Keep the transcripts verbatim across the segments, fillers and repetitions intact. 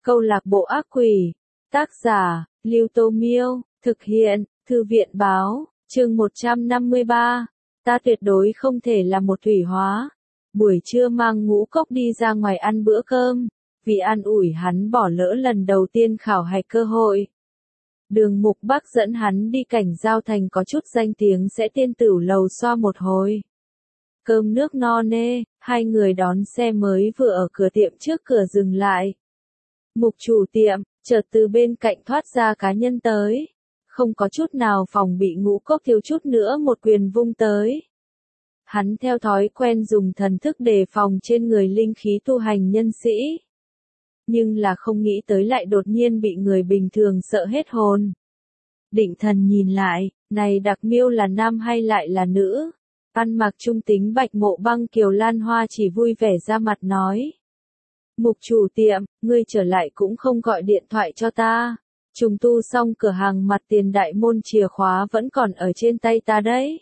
Câu lạc bộ ác quỷ. Tác giả, Lưu Tô Miêu. Thực hiện, Thư viện báo. Chương một trăm năm mươi ba. Ta tuyệt đối không thể là một thủy hóa. Buổi trưa mang Ngũ Cốc đi ra ngoài ăn bữa cơm. Vì an ủi hắn bỏ lỡ lần đầu tiên khảo hạch cơ hội. Đường Mục Bắc dẫn hắn đi Cảnh Giao Thành có chút danh tiếng sẽ tiên tửu lầu xoa một hồi. Cơm nước no nê, hai người đón xe mới vừa ở cửa tiệm trước cửa dừng lại. Mục chủ tiệm, chợt từ bên cạnh thoát ra cá nhân tới. Không có chút nào phòng bị Ngũ Cốc thiếu chút nữa một quyền vung tới. Hắn theo thói quen dùng thần thức đề phòng trên người linh khí tu hành nhân sĩ. Nhưng là không nghĩ tới lại đột nhiên bị người bình thường sợ hết hồn. Định thần nhìn lại, này đặc miêu là nam hay lại là nữ? Ăn mặc trung tính Bạch Mộ Băng Kiều Lan Hoa chỉ vui vẻ ra mặt nói. Mục chủ tiệm, ngươi trở lại cũng không gọi điện thoại cho ta. Trùng tu xong cửa hàng mặt tiền đại môn chìa khóa vẫn còn ở trên tay ta đấy.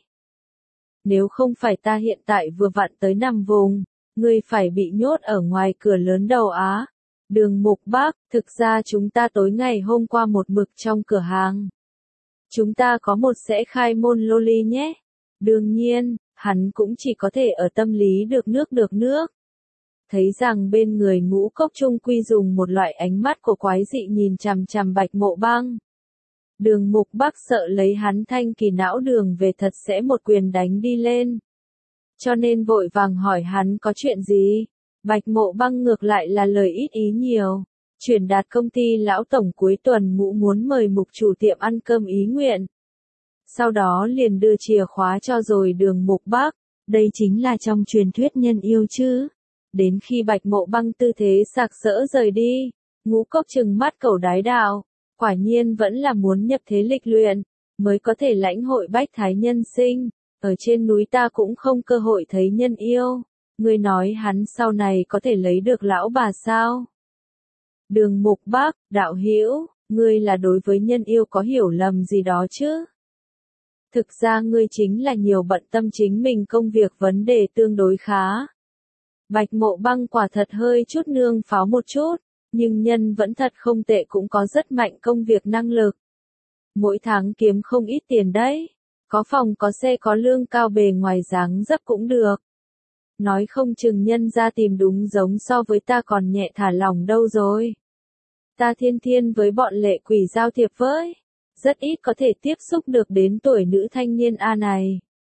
Nếu không phải ta hiện tại vừa vặn tới nằm vùng, ngươi phải bị nhốt ở ngoài cửa lớn đầu Á. Đường Mục Bắc, thực ra chúng ta tối ngày hôm qua một mực trong cửa hàng. Chúng ta có một sẽ khai môn loli nhé. Đương nhiên, hắn cũng chỉ có thể ở tâm lý được nước được nước. Thấy rằng bên người Ngũ Cốc trung quy dùng một loại ánh mắt của quái dị nhìn chằm chằm Bạch Mộ Băng. Đường Mục Bắc sợ lấy hắn thanh kỳ não đường về thật sẽ một quyền đánh đi lên. Cho nên vội vàng hỏi hắn có chuyện gì. Bạch Mộ Băng ngược lại là lời ít ý nhiều. Chuyển đạt công ty lão tổng cuối tuần Ngũ muốn mời mục chủ tiệm ăn cơm ý nguyện. Sau đó liền đưa chìa khóa cho rồi Đường Mục Bắc. Đây chính là trong truyền thuyết nhân yêu chứ. Đến khi Bạch Mộ Băng tư thế sặc sỡ rời đi, Ngũ Cốc trừng mắt cẩu đái đạo. Quả nhiên vẫn là muốn nhập thế lịch luyện, mới có thể lãnh hội bách thái nhân sinh. Ở trên núi ta cũng không cơ hội thấy nhân yêu. Ngươi nói hắn sau này có thể lấy được lão bà sao? Đường Mục Bắc, đạo hữu, ngươi là đối với nhân yêu có hiểu lầm gì đó chứ? Thực ra ngươi chính là nhiều bận tâm chính mình công việc vấn đề tương đối khá. Bạch Mộ Băng quả thật hơi chút nương pháo một chút, nhưng nhân vẫn thật không tệ cũng có rất mạnh công việc năng lực. Mỗi tháng kiếm không ít tiền đấy, có phòng có xe có lương cao bề ngoài dáng dấp cũng được. Nói không chừng nhân ra tìm đúng giống so với ta còn nhẹ thả lỏng đâu rồi. Ta thiên thiên với bọn lệ quỷ giao thiệp với, rất ít có thể tiếp xúc được đến tuổi nữ thanh niên A này.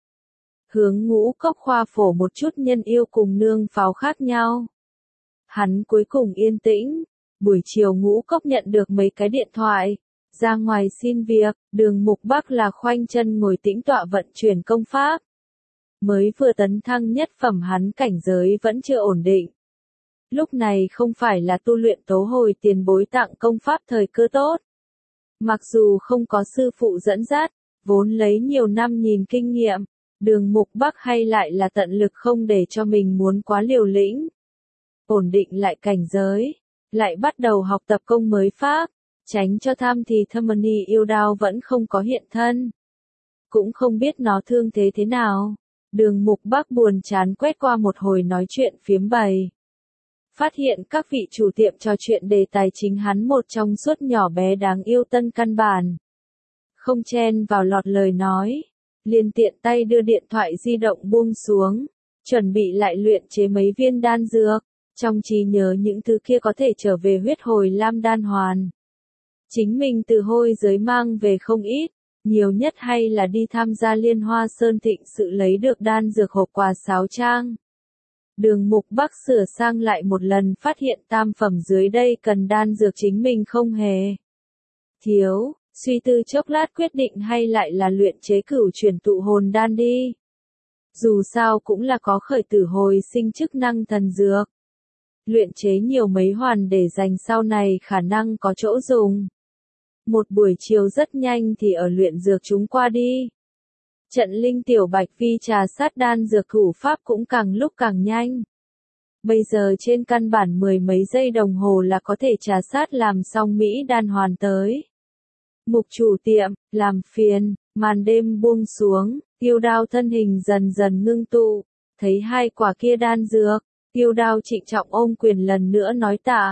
Hướng Ngũ Cốc khoa phổ một chút nhân yêu cùng nương pháo khác nhau. Hắn cuối cùng yên tĩnh, buổi chiều Ngũ Cốc nhận được mấy cái điện thoại, ra ngoài xin việc, Đường Mục Bắc là khoanh chân ngồi tĩnh tọa vận chuyển công pháp. Mới vừa tấn thăng nhất phẩm hắn cảnh giới vẫn chưa ổn định. Lúc này không phải là tu luyện tố hồi tiền bối tặng công pháp thời cơ tốt. Mặc dù không có sư phụ dẫn dắt, vốn lấy nhiều năm nhìn kinh nghiệm, Đường Mục Bắc hay lại là tận lực không để cho mình muốn quá liều lĩnh. Ổn định lại cảnh giới, lại bắt đầu học tập công mới pháp, tránh cho tham thì Thâm-ni yêu đao vẫn không có hiện thân. Cũng không biết nó thương thế thế nào. Đường Mục Bắc buồn chán quét qua một hồi nói chuyện phiếm bày. Phát hiện các vị chủ tiệm trò chuyện đề tài chính hắn một trong suốt nhỏ bé đáng yêu tân căn bản. Không chen vào lọt lời nói, liền tiện tay đưa điện thoại di động buông xuống, chuẩn bị lại luyện chế mấy viên đan dược, trong trí nhớ những thứ kia có thể trở về huyết hồi lam đan hoàn. Chính mình từ hôi giới mang về không ít. Nhiều nhất hay là đi tham gia liên hoa sơn thịnh sự lấy được đan dược hộp quà sáo trang. Đường Mục Bắc sửa sang lại một lần phát hiện tam phẩm dưới đây cần đan dược chính mình không hề thiếu, suy tư chốc lát quyết định hay lại là luyện chế cửu chuyển tụ hồn đan đi. Dù sao cũng là có khởi tử hồi sinh chức năng thần dược. Luyện chế nhiều mấy hoàn để dành sau này khả năng có chỗ dùng. Một buổi chiều rất nhanh thì ở luyện dược chúng qua đi. Trận linh tiểu bạch vi trà sát đan dược thủ pháp cũng càng lúc càng nhanh. Bây giờ trên căn bản mười mấy giây đồng hồ là có thể trà sát làm xong Mỹ đan hoàn tới. Mục chủ tiệm, làm phiền, màn đêm buông xuống, Tiêu Đao thân hình dần dần ngưng tụ, thấy hai quả kia đan dược, Tiêu Đao trịnh trọng ôm quyền lần nữa nói tạ.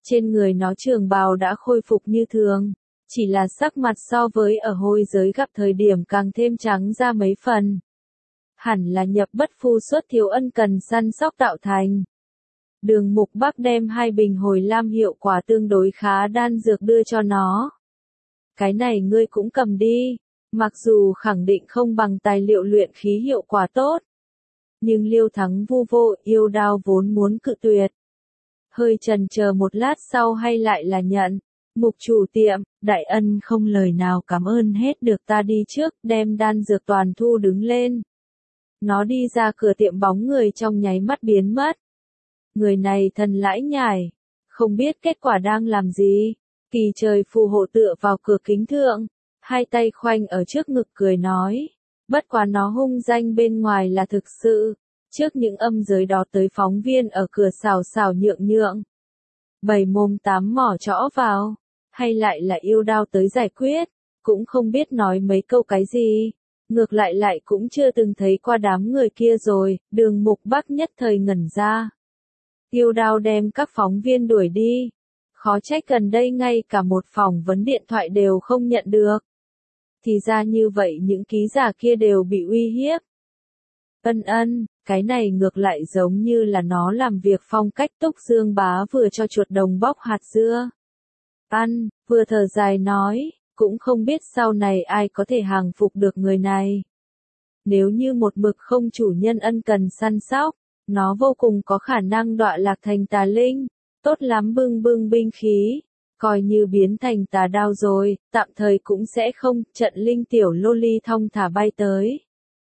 Trên người nó trường bào đã khôi phục như thường, chỉ là sắc mặt so với ở hôi giới gặp thời điểm càng thêm trắng ra mấy phần. Hẳn là nhập bất phu xuất thiếu ân cần săn sóc tạo thành. Đường Mục Bắc đem hai bình hồi lam hiệu quả tương đối khá đan dược đưa cho nó. Cái này ngươi cũng cầm đi, mặc dù khẳng định không bằng tài liệu luyện khí hiệu quả tốt. Nhưng Liêu Thắng vu vô yêu đao vốn muốn cự tuyệt. Hơi chần chờ một lát sau hay lại là nhận. Mục chủ tiệm, đại ân không lời nào cảm ơn hết được, ta đi trước, đem đan dược toàn thu đứng lên. Nó đi ra cửa tiệm bóng người trong nháy mắt biến mất. Người này thần lãi nhải, không biết kết quả đang làm gì. Kỳ trời phù hộ tựa vào cửa kính thượng, hai tay khoanh ở trước ngực cười nói. Bất quá nó hung danh bên ngoài là thực sự, trước những âm giới đó tới phóng viên ở cửa xào xào nhượng nhượng. Bảy mồm tám mỏ chõ vào, hay lại là yêu đao tới giải quyết, cũng không biết nói mấy câu cái gì. Ngược lại lại cũng chưa từng thấy qua đám người kia rồi, Đường Mục Bắc nhất thời ngẩn ra. Yêu đao đem các phóng viên đuổi đi. Khó trách gần đây ngay cả một phỏng vấn điện thoại đều không nhận được. Thì ra như vậy những ký giả kia đều bị uy hiếp. Ân ân, cái này ngược lại giống như là nó làm việc phong cách Túc Dương Bá vừa cho chuột đồng bóc hạt dưa. Ăn, vừa thở dài nói, cũng không biết sau này ai có thể hàng phục được người này. Nếu như một mực không chủ nhân ân cần săn sóc, nó vô cùng có khả năng đọa lạc thành tà linh. Tốt lắm bưng bưng binh khí, coi như biến thành tà đao rồi, tạm thời cũng sẽ không, trận linh tiểu lô ly thong thả bay tới.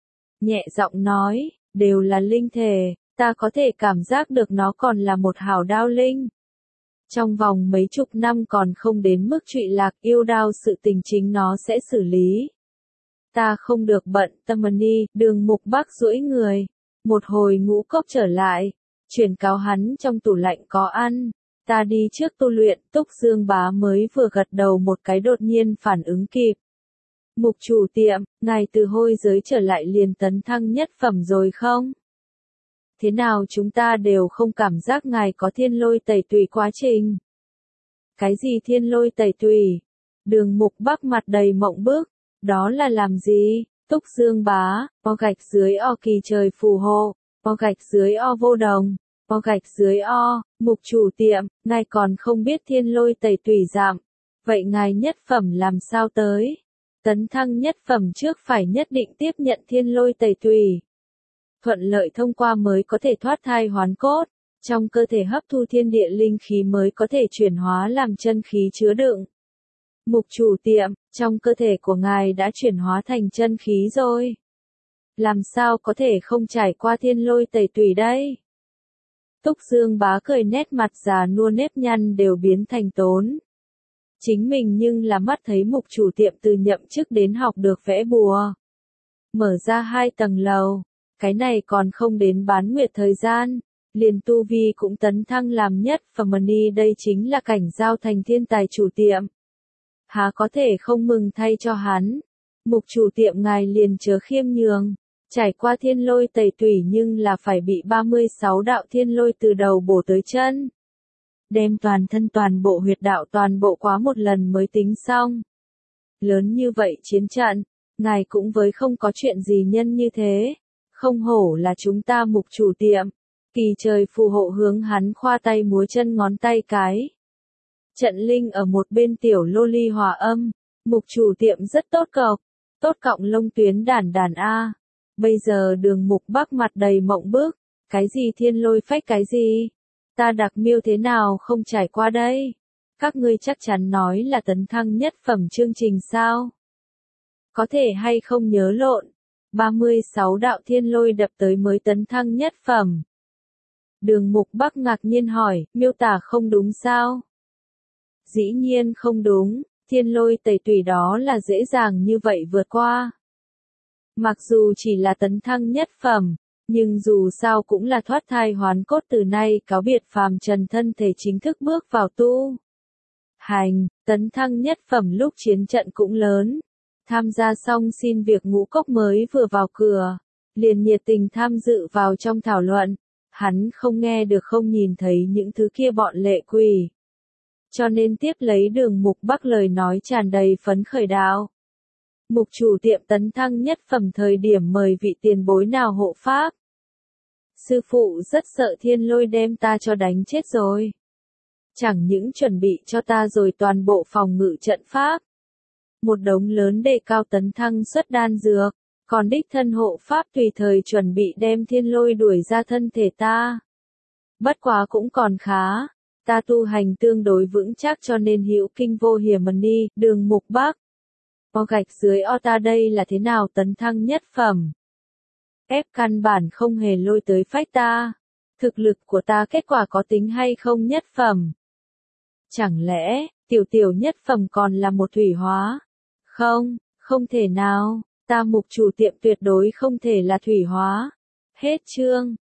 Nhẹ giọng nói, đều là linh thể, ta có thể cảm giác được nó còn là một hảo đao linh. Trong vòng mấy chục năm còn không đến mức trụy lạc, yêu đao sự tình chính nó sẽ xử lý. Ta không được bận, Tamani, Đường Mục Bắc duỗi người, một hồi ngũ cốc trở lại, chuyển cáo hắn trong tủ lạnh có ăn, ta đi trước tu luyện. Túc Dương Bá mới vừa gật đầu một cái đột nhiên phản ứng kịp. Mục chủ tiệm, ngài từ hôi giới trở lại liền tấn thăng nhất phẩm rồi không? Thế nào chúng ta đều không cảm giác ngài có thiên lôi tẩy tùy quá trình? Cái gì thiên lôi tẩy tùy? Đường Mục Bắc mặt đầy mộng bức, đó là làm gì? Túc Dương Bá, o gạch dưới o kỳ trời phù hộ, o gạch dưới o vô đồng, o gạch dưới o, mục chủ tiệm, ngài còn không biết thiên lôi tẩy tùy giảm. Vậy ngài nhất phẩm làm sao tới? Tấn thăng nhất phẩm trước phải nhất định tiếp nhận thiên lôi tẩy tùy. Thuận lợi thông qua mới có thể thoát thai hoán cốt, trong cơ thể hấp thu thiên địa linh khí mới có thể chuyển hóa làm chân khí chứa đựng. Mục chủ tiệm, trong cơ thể của ngài đã chuyển hóa thành chân khí rồi. Làm sao có thể không trải qua thiên lôi tẩy tùy đây? Túc Dương Bá cười nét mặt già nua nếp nhăn đều biến thành tốn. Chính mình nhưng là mắt thấy mục chủ tiệm từ nhậm chức đến học được vẽ bùa. Mở ra hai tầng lầu, cái này còn không đến bán nguyệt thời gian, liền tu vi cũng tấn thăng làm nhất phẩm ni, đây chính là cảnh giao thành thiên tài chủ tiệm. Há có thể không mừng thay cho hắn. Mục chủ tiệm ngài liền chớ khiêm nhường, trải qua thiên lôi tẩy tủy nhưng là phải bị ba mươi sáu đạo thiên lôi từ đầu bổ tới chân. Đem toàn thân toàn bộ huyệt đạo toàn bộ quá một lần mới tính xong. Lớn như vậy chiến trận, ngài cũng với không có chuyện gì nhân như thế. Không hổ là chúng ta mục chủ tiệm. Kỳ trời phù hộ hướng hắn khoa tay múa chân ngón tay cái. Trận linh ở một bên tiểu lô ly hòa âm. Mục chủ tiệm rất tốt cọc. Tốt cọng lông tuyến đàn đàn A. Bây giờ Đường Mục Bắc mặt đầy mộng bức. Cái gì thiên lôi phách cái gì? Ta đặc miêu thế nào không trải qua đây? Các ngươi chắc chắn nói là tấn thăng nhất phẩm chương trình sao? Có thể hay không nhớ lộn? ba mươi sáu đạo thiên lôi đập tới mới tấn thăng nhất phẩm. Đường Mục Bắc ngạc nhiên hỏi, miêu tả không đúng sao? Dĩ nhiên không đúng, thiên lôi tẩy tùy đó là dễ dàng như vậy vượt qua. Mặc dù chỉ là tấn thăng nhất phẩm, nhưng dù sao cũng là thoát thai hoán cốt, từ nay cáo biệt phàm trần thân thể chính thức bước vào tu hành. Tấn thăng nhất phẩm lúc chiến trận cũng lớn. Tham gia xong xin việc ngũ cốc mới vừa vào cửa, liền nhiệt tình tham dự vào trong thảo luận. Hắn không nghe được không nhìn thấy những thứ kia bọn lệ quỷ. cho nên tiếp lấy Đường Mục Bắc lời nói tràn đầy phấn khởi đạo. Mục chủ tiệm tấn thăng nhất phẩm thời điểm mời vị tiền bối nào hộ pháp. Sư phụ rất sợ Thiên Lôi đem ta cho đánh chết rồi. Chẳng những chuẩn bị cho ta rồi toàn bộ phòng ngự trận pháp. Một đống lớn đề cao tấn thăng xuất đan dược, còn đích thân hộ pháp tùy thời chuẩn bị đem Thiên Lôi đuổi ra thân thể ta. Bất quá cũng còn khá, ta tu hành tương đối vững chắc cho nên hữu kinh vô hiểm đi, Đường Mục Bắc. O gạch dưới o ta đây là thế nào tấn thăng nhất phẩm? Ép căn bản không hề lôi tới phách ta. Thực lực của ta kết quả có tính hay không nhất phẩm? Chẳng lẽ, tiểu tiểu nhất phẩm còn là một thủy hóa? Không, không thể nào, ta Mục chủ tiệm tuyệt đối không thể là thủy hóa. Hết chương.